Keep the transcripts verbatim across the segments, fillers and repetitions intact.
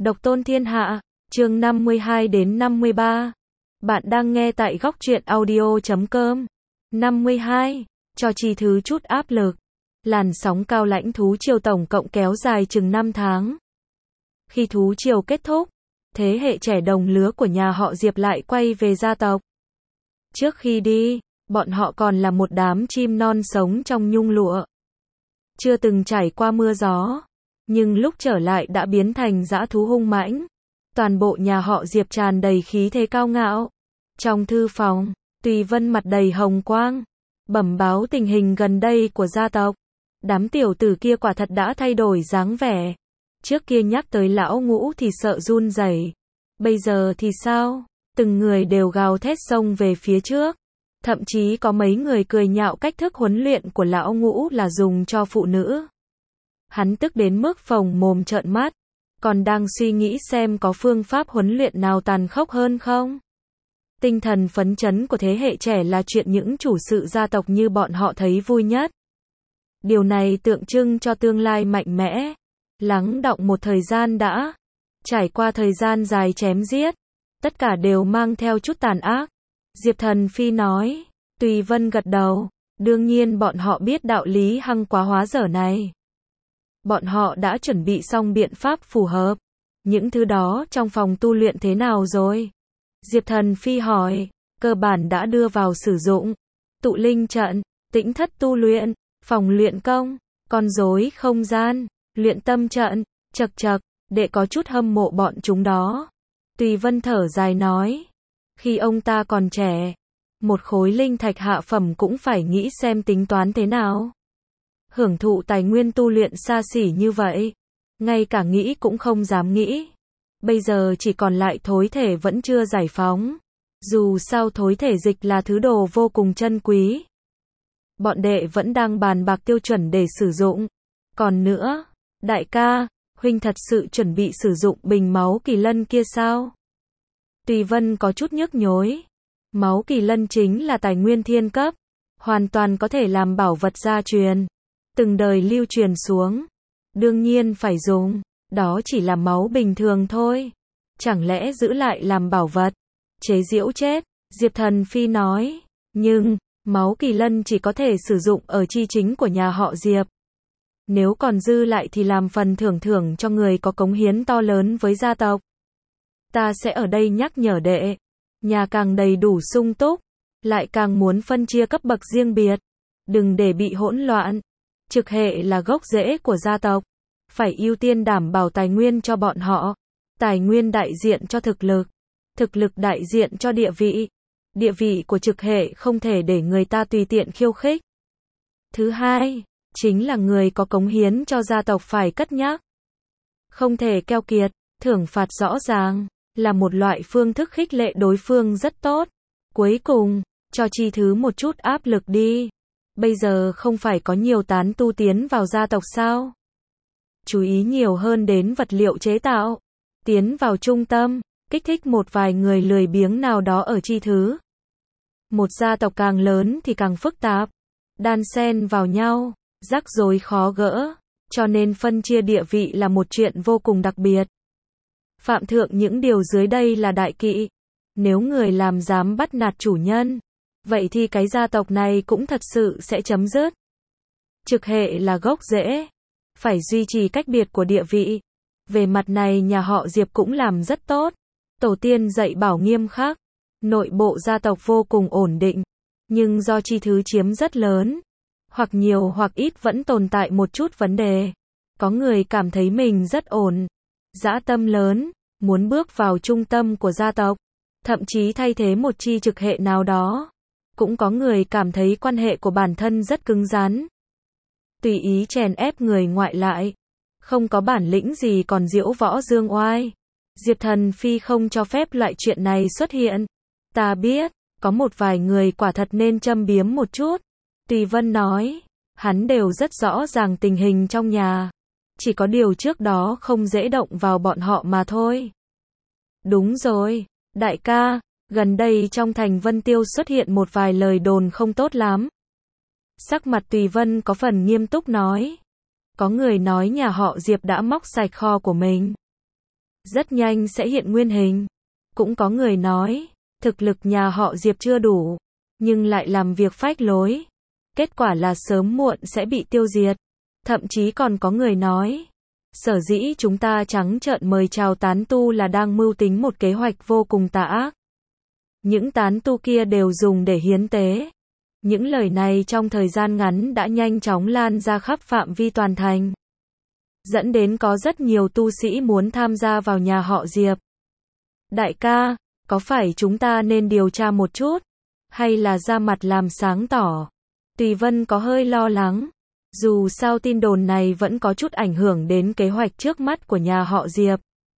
Độc tôn thiên hạ, chương năm mươi hai đến năm mươi ba. Bạn đang nghe tại góc truyện audio chấm com. năm mươi hai. Cho chi thứ chút áp lực. Làn sóng cao lãnh thú triều tổng cộng kéo dài chừng năm tháng. Khi thú triều kết thúc, thế hệ trẻ đồng lứa của nhà họ Diệp lại quay về gia tộc. Trước khi đi, bọn họ còn là một đám chim non sống trong nhung lụa. Chưa từng trải qua mưa gió, nhưng lúc trở lại đã biến thành dã thú hung mãnh. Toàn bộ nhà họ Diệp tràn đầy khí thế cao ngạo. Trong thư phòng, Tùy Vân mặt đầy hồng quang, bẩm báo tình hình gần đây của gia tộc. Đám tiểu tử kia quả thật đã thay đổi dáng vẻ. Trước kia nhắc tới lão Ngũ thì sợ run rẩy. Bây giờ thì sao? Từng người đều gào thét xông về phía trước. Thậm chí có mấy người cười nhạo cách thức huấn luyện của lão Ngũ là dùng cho phụ nữ. Hắn tức đến mức phồng mồm trợn mắt, còn đang suy nghĩ xem có phương pháp huấn luyện nào tàn khốc hơn không. Tinh thần phấn chấn của thế hệ trẻ là chuyện những chủ sự gia tộc như bọn họ thấy vui nhất. Điều này tượng trưng cho tương lai mạnh mẽ. Lắng đọng một thời gian đã. Trải qua thời gian dài chém giết, tất cả đều mang theo chút tàn ác. Diệp Thần Phi nói. Tùy Vân gật đầu. Đương nhiên bọn họ biết đạo lý hăng quá hóa dở này. Bọn họ đã chuẩn bị xong biện pháp phù hợp. Những thứ đó trong phòng tu luyện thế nào rồi? Diệp Thần Phi hỏi. Cơ bản đã đưa vào sử dụng. Tụ linh trận, tĩnh thất tu luyện, phòng luyện công, con rối không gian, luyện tâm trận. Chật chật, đệ có chút hâm mộ bọn chúng đó. Tùy Vân thở dài nói. Khi ông ta còn trẻ, một khối linh thạch hạ phẩm cũng phải nghĩ xem tính toán thế nào. Hưởng thụ tài nguyên tu luyện xa xỉ như vậy, ngay cả nghĩ cũng không dám nghĩ. Bây giờ chỉ còn lại thối thể vẫn chưa giải phóng. Dù sao thối thể dịch là thứ đồ vô cùng chân quý. Bọn đệ vẫn đang bàn bạc tiêu chuẩn để sử dụng. Còn nữa, đại ca, huynh thật sự chuẩn bị sử dụng bình máu kỳ lân kia sao? Tùy Vân có chút nhức nhối. Máu kỳ lân chính là tài nguyên thiên cấp, hoàn toàn có thể làm bảo vật gia truyền, từng đời lưu truyền xuống. Đương nhiên phải dùng, đó chỉ là máu bình thường thôi. Chẳng lẽ giữ lại làm bảo vật? Chế giễu chết, Diệp Thần Phi nói. Nhưng, máu kỳ lân chỉ có thể sử dụng ở chi chính của nhà họ Diệp. Nếu còn dư lại thì làm phần thưởng thưởng cho người có cống hiến to lớn với gia tộc. Ta sẽ ở đây nhắc nhở đệ. Nhà càng đầy đủ sung túc, lại càng muốn phân chia cấp bậc riêng biệt. Đừng để bị hỗn loạn. Trực hệ là gốc rễ của gia tộc. Phải ưu tiên đảm bảo tài nguyên cho bọn họ. Tài nguyên đại diện cho thực lực. Thực lực đại diện cho địa vị. Địa vị của trực hệ không thể để người ta tùy tiện khiêu khích. Thứ hai, chính là người có cống hiến cho gia tộc phải cất nhắc. Không thể keo kiệt, thưởng phạt rõ ràng, là một loại phương thức khích lệ đối phương rất tốt. Cuối cùng, cho chi thứ một chút áp lực đi. Bây giờ không phải có nhiều tán tu tiến vào gia tộc sao? Chú ý nhiều hơn đến vật liệu chế tạo. Tiến vào trung tâm, kích thích một vài người lười biếng nào đó ở chi thứ. Một gia tộc càng lớn thì càng phức tạp. Đan xen vào nhau, rắc rối khó gỡ. Cho nên phân chia địa vị là một chuyện vô cùng đặc biệt. Phạm thượng những điều dưới đây là đại kỵ. Nếu người làm dám bắt nạt chủ nhân, vậy thì cái gia tộc này cũng thật sự sẽ chấm dứt. Trực hệ là gốc rễ, phải duy trì cách biệt của địa vị. Về mặt này nhà họ Diệp cũng làm rất tốt. Tổ tiên dạy bảo nghiêm khắc, nội bộ gia tộc vô cùng ổn định. Nhưng do chi thứ chiếm rất lớn, hoặc nhiều hoặc ít vẫn tồn tại một chút vấn đề. Có người cảm thấy mình rất ổn, dã tâm lớn, muốn bước vào trung tâm của gia tộc, thậm chí thay thế một chi trực hệ nào đó. Cũng có người cảm thấy quan hệ của bản thân rất cứng rắn, tùy ý chèn ép người ngoại lại, không có bản lĩnh gì còn diễu võ dương oai. Diệp Thần Phi không cho phép loại chuyện này xuất hiện. Ta biết, có một vài người quả thật nên châm biếm một chút. Tùy Vân nói, hắn đều rất rõ ràng tình hình trong nhà. Chỉ có điều trước đó không dễ động vào bọn họ mà thôi. Đúng rồi, đại ca, gần đây trong thành Vân Tiêu xuất hiện một vài lời đồn không tốt lắm. Sắc mặt Tùy Vân có phần nghiêm túc nói. Có người nói nhà họ Diệp đã móc sạch kho của mình. rất nhanh sẽ hiện nguyên hình. Cũng có người nói, thực lực nhà họ Diệp chưa đủ, nhưng lại làm việc phách lối. Kết quả là sớm muộn sẽ bị tiêu diệt. Thậm chí còn có người nói, sở dĩ chúng ta trắng trợn mời chào tán tu là đang mưu tính một kế hoạch vô cùng tà ác. Những tán tu kia đều dùng để hiến tế. Những lời này trong thời gian ngắn đã nhanh chóng lan ra khắp phạm vi toàn thành, dẫn đến có rất nhiều tu sĩ muốn tham gia vào nhà họ Diệp. Đại ca, có phải chúng ta nên điều tra một chút, hay là ra mặt làm sáng tỏ? Tùy Vân có hơi lo lắng. Dù sao tin đồn này vẫn có chút ảnh hưởng đến kế hoạch trước mắt của nhà họ Diệp.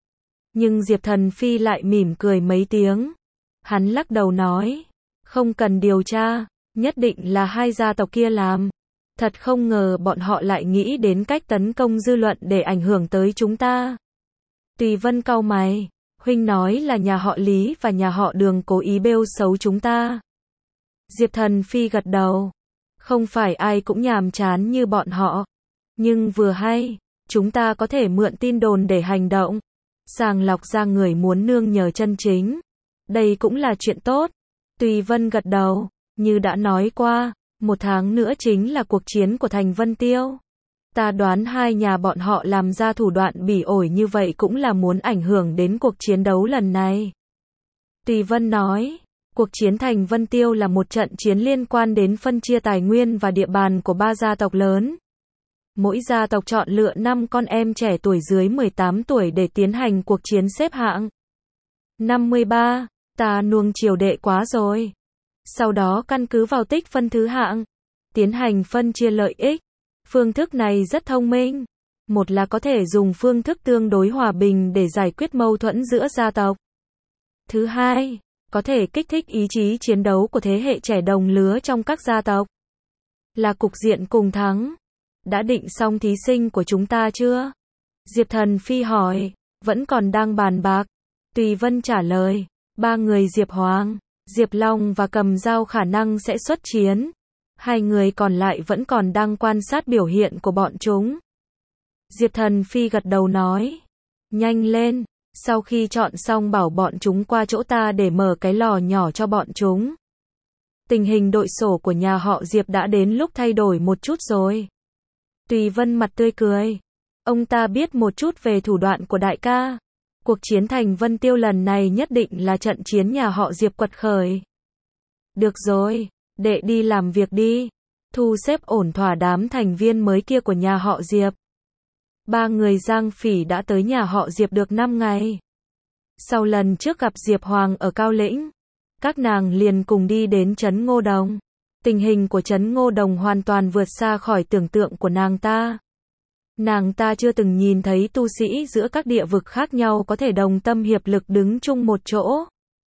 Nhưng Diệp Thần Phi lại mỉm cười mấy tiếng. Hắn lắc đầu nói, không cần điều tra, nhất định là hai gia tộc kia làm. Thật không ngờ bọn họ lại nghĩ đến cách tấn công dư luận để ảnh hưởng tới chúng ta. Tùy Vân cau mày, huynh nói là nhà họ Lý và nhà họ Đường cố ý bêu xấu chúng ta. Diệp Thần Phi gật đầu. Không phải ai cũng nhàm chán như bọn họ. Nhưng vừa hay, chúng ta có thể mượn tin đồn để hành động. Sàng lọc ra người muốn nương nhờ chân chính. Đây cũng là chuyện tốt. Tùy Vân gật đầu, như đã nói qua, một tháng nữa chính là cuộc chiến của thành Vân Tiêu. Ta đoán hai nhà bọn họ làm ra thủ đoạn bỉ ổi như vậy cũng là muốn ảnh hưởng đến cuộc chiến đấu lần này. Tùy Vân nói, cuộc chiến thành Vân Tiêu là một trận chiến liên quan đến phân chia tài nguyên và địa bàn của ba gia tộc lớn. Mỗi gia tộc chọn lựa năm con em trẻ tuổi dưới mười tám tuổi để tiến hành cuộc chiến xếp hạng. năm mươi ba, ta nuông chiều đệ quá rồi. Sau đó căn cứ vào tích phân thứ hạng, tiến hành phân chia lợi ích. Phương thức này rất thông minh. Một là có thể dùng phương thức tương đối hòa bình để giải quyết mâu thuẫn giữa gia tộc. Thứ hai, có thể kích thích ý chí chiến đấu của thế hệ trẻ đồng lứa trong các gia tộc. Là cục diện cùng thắng. Đã định xong thí sinh của chúng ta chưa? Diệp Thần Phi hỏi. Vẫn còn đang bàn bạc. Tùy Vân trả lời. Ba người Diệp Hoàng, Diệp Long và Cầm Dao khả năng sẽ xuất chiến. Hai người còn lại vẫn còn đang quan sát biểu hiện của bọn chúng. Diệp Thần Phi gật đầu nói. Nhanh lên, sau khi chọn xong bảo bọn chúng qua chỗ ta để mở cái lò nhỏ cho bọn chúng. Tình hình đội sổ của nhà họ Diệp đã đến lúc thay đổi một chút rồi. Tùy Vân mặt tươi cười. Ông ta biết một chút về thủ đoạn của đại ca. Cuộc chiến thành Vân Tiêu lần này nhất định là trận chiến nhà họ Diệp quật khởi. Được rồi, đệ đi làm việc đi. Thu xếp ổn thỏa đám thành viên mới kia của nhà họ Diệp. Ba người Giang Phỉ đã tới nhà họ Diệp được năm ngày. Sau lần trước gặp Diệp Hoàng ở Cao Lĩnh, các nàng liền cùng đi đến trấn Ngô Đồng. Tình hình của trấn Ngô Đồng hoàn toàn vượt xa khỏi tưởng tượng của nàng ta. Nàng ta chưa từng nhìn thấy tu sĩ giữa các địa vực khác nhau có thể đồng tâm hiệp lực đứng chung một chỗ.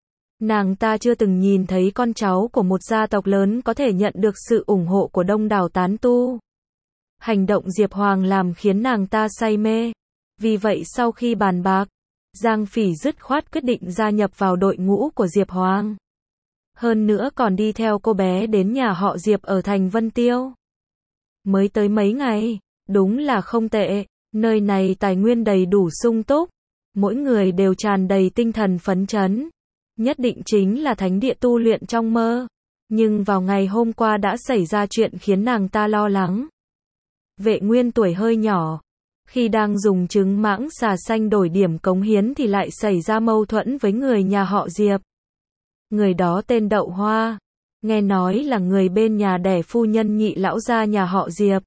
Nàng ta chưa từng nhìn thấy con cháu của một gia tộc lớn có thể nhận được sự ủng hộ của đông đảo tán tu. Hành động Diệp Hoàng làm khiến nàng ta say mê. Vì vậy sau khi bàn bạc, Giang Phỉ dứt khoát quyết định gia nhập vào đội ngũ của Diệp Hoàng. Hơn nữa còn đi theo cô bé đến nhà họ Diệp ở thành Vân Tiêu. Mới tới mấy ngày, đúng là không tệ, nơi này tài nguyên đầy đủ sung túc, mỗi người đều tràn đầy tinh thần phấn chấn. Nhất định chính là thánh địa tu luyện trong mơ. Nhưng vào ngày hôm qua đã xảy ra chuyện khiến nàng ta lo lắng. Vệ Nguyên tuổi hơi nhỏ, khi đang dùng trứng mãng xà xanh đổi điểm cống hiến thì lại xảy ra mâu thuẫn với người nhà họ Diệp. Người đó tên Đậu Hoa, nghe nói là người bên nhà đẻ phu nhân Nhị lão gia nhà họ Diệp.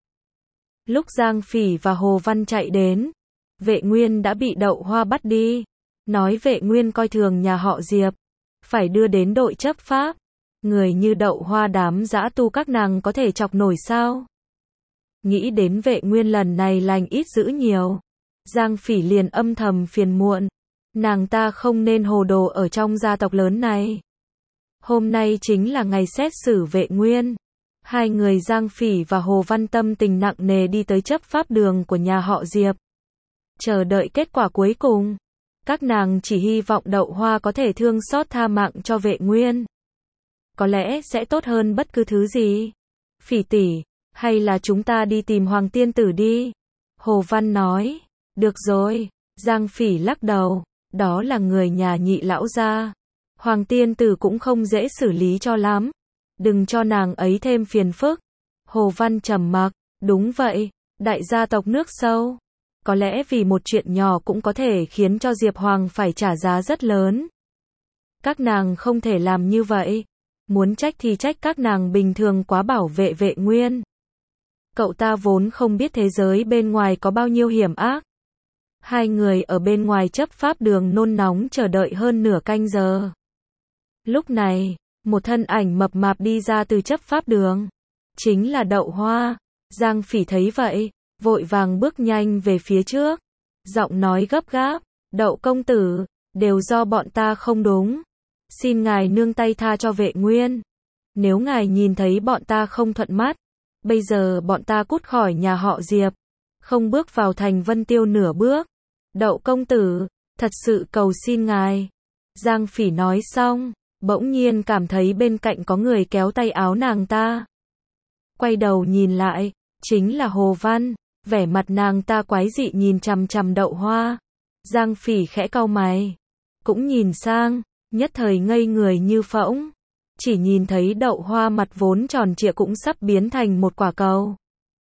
Lúc Giang Phỉ và Hồ Văn chạy đến, Vệ Nguyên đã bị Đậu Hoa bắt đi, nói Vệ Nguyên coi thường nhà họ Diệp, phải đưa đến đội chấp pháp. Người như Đậu Hoa đám dã tu các nàng có thể chọc nổi sao? Nghĩ đến Vệ Nguyên lần này lành ít dữ nhiều, Giang Phỉ liền âm thầm phiền muộn. Nàng ta không nên hồ đồ ở trong gia tộc lớn này. Hôm nay chính là ngày xét xử Vệ Nguyên. Hai người Giang Phỉ và Hồ Văn tâm tình nặng nề đi tới chấp pháp đường của nhà họ Diệp. Chờ đợi kết quả cuối cùng. Các nàng chỉ hy vọng Đậu Hoa có thể thương xót tha mạng cho Vệ Nguyên. Có lẽ sẽ tốt hơn bất cứ thứ gì. Phỉ tỷ, hay là chúng ta đi tìm Hoàng Tiên Tử đi. Hồ Văn nói. Được rồi. Giang Phỉ lắc đầu, đó là người nhà Nhị lão gia. Hoàng tiên tử cũng không dễ xử lý cho lắm. Đừng cho nàng ấy thêm phiền phức. Hồ Văn trầm mặc, đúng vậy, đại gia tộc nước sâu. Có lẽ vì một chuyện nhỏ cũng có thể khiến cho Diệp Hoàng phải trả giá rất lớn. Các nàng không thể làm như vậy. Muốn trách thì trách các nàng bình thường quá bảo vệ Vệ Nguyên. Cậu ta vốn không biết thế giới bên ngoài có bao nhiêu hiểm ác. Hai người ở bên ngoài chấp pháp đường nôn nóng chờ đợi hơn nửa canh giờ. Lúc này, một thân ảnh mập mạp đi ra từ chấp pháp đường. Chính là Đậu Hoa. Giang Phỉ thấy vậy, vội vàng bước nhanh về phía trước. Giọng nói gấp gáp, Đậu công tử, đều do bọn ta không đúng. Xin ngài nương tay tha cho Vệ Nguyên. Nếu ngài nhìn thấy bọn ta không thuận mắt, bây giờ bọn ta cút khỏi nhà họ Diệp, không bước vào thành Vân Tiêu nửa bước. Đậu công tử, thật sự cầu xin ngài. Giang Phỉ nói xong, bỗng nhiên cảm thấy bên cạnh có người kéo tay áo nàng ta. Quay đầu nhìn lại, chính là Hồ Văn, vẻ mặt nàng ta quái dị nhìn chằm chằm Đậu Hoa. Giang Phỉ khẽ cau mày, cũng nhìn sang, nhất thời ngây người như phỗng. Chỉ nhìn thấy Đậu Hoa mặt vốn tròn trịa cũng sắp biến thành một quả cầu.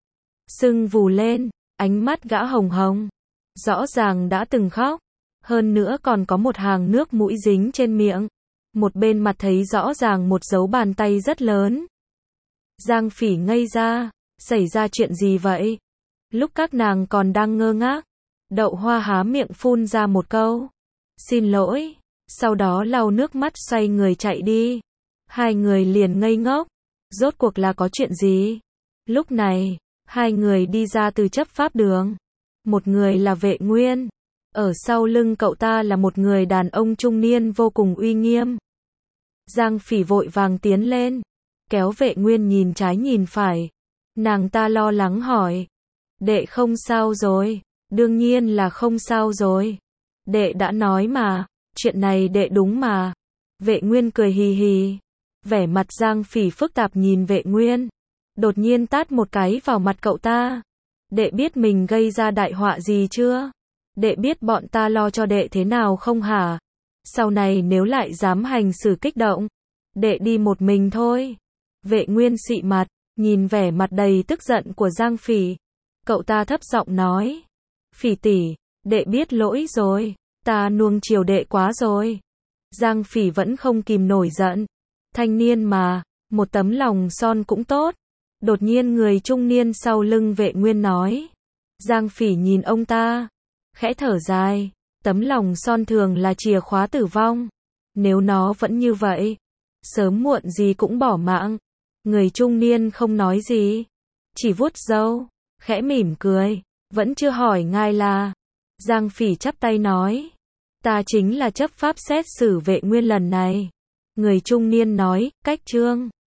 Sưng vù lên, ánh mắt gã hồng hồng. Rõ ràng đã từng khóc. Hơn nữa còn có một hàng nước mũi dính trên miệng. Một bên mặt thấy rõ ràng một dấu bàn tay rất lớn. Giang Phỉ ngây ra, xảy ra chuyện gì vậy? Lúc các nàng còn đang ngơ ngác, Đậu Hoa há miệng phun ra một câu. Xin lỗi, sau đó lau nước mắt xoay người chạy đi. Hai người liền ngây ngốc, rốt cuộc là có chuyện gì? Lúc này, hai người đi ra từ chấp pháp đường. Một người là Vệ Nguyên, ở sau lưng cậu ta là một người đàn ông trung niên vô cùng uy nghiêm. Giang Phỉ vội vàng tiến lên, kéo Vệ Nguyên nhìn trái nhìn phải. Nàng ta lo lắng hỏi, đệ không sao rồi? Đương nhiên là không sao rồi. Đệ đã nói mà, chuyện này đệ đúng mà. Vệ Nguyên cười hì hì. Vẻ mặt Giang Phỉ phức tạp nhìn Vệ Nguyên, đột nhiên tát một cái vào mặt cậu ta. Đệ biết mình gây ra đại họa gì chưa? Đệ biết bọn ta lo cho đệ thế nào không hả? Sau này nếu lại dám hành xử kích động, đệ đi một mình thôi. Vệ Nguyên xị mặt, nhìn vẻ mặt đầy tức giận của Giang Phỉ. Cậu ta thấp giọng nói, Phỉ tỷ, đệ biết lỗi rồi, ta nuông chiều đệ quá rồi. Giang Phỉ vẫn không kìm nổi giận. Thanh niên mà, một tấm lòng son cũng tốt. Đột nhiên người trung niên sau lưng Vệ Nguyên nói. Giang Phỉ nhìn ông ta, khẽ thở dài. Tấm lòng son thường là chìa khóa tử vong. Nếu nó vẫn như vậy, sớm muộn gì cũng bỏ mạng. Người trung niên không nói gì, chỉ vuốt râu, khẽ mỉm cười. Vẫn chưa hỏi ngài là? Giang Phỉ chắp tay nói, ta chính là chấp pháp xét xử Vệ Nguyên lần này. Người trung niên nói, cách trương.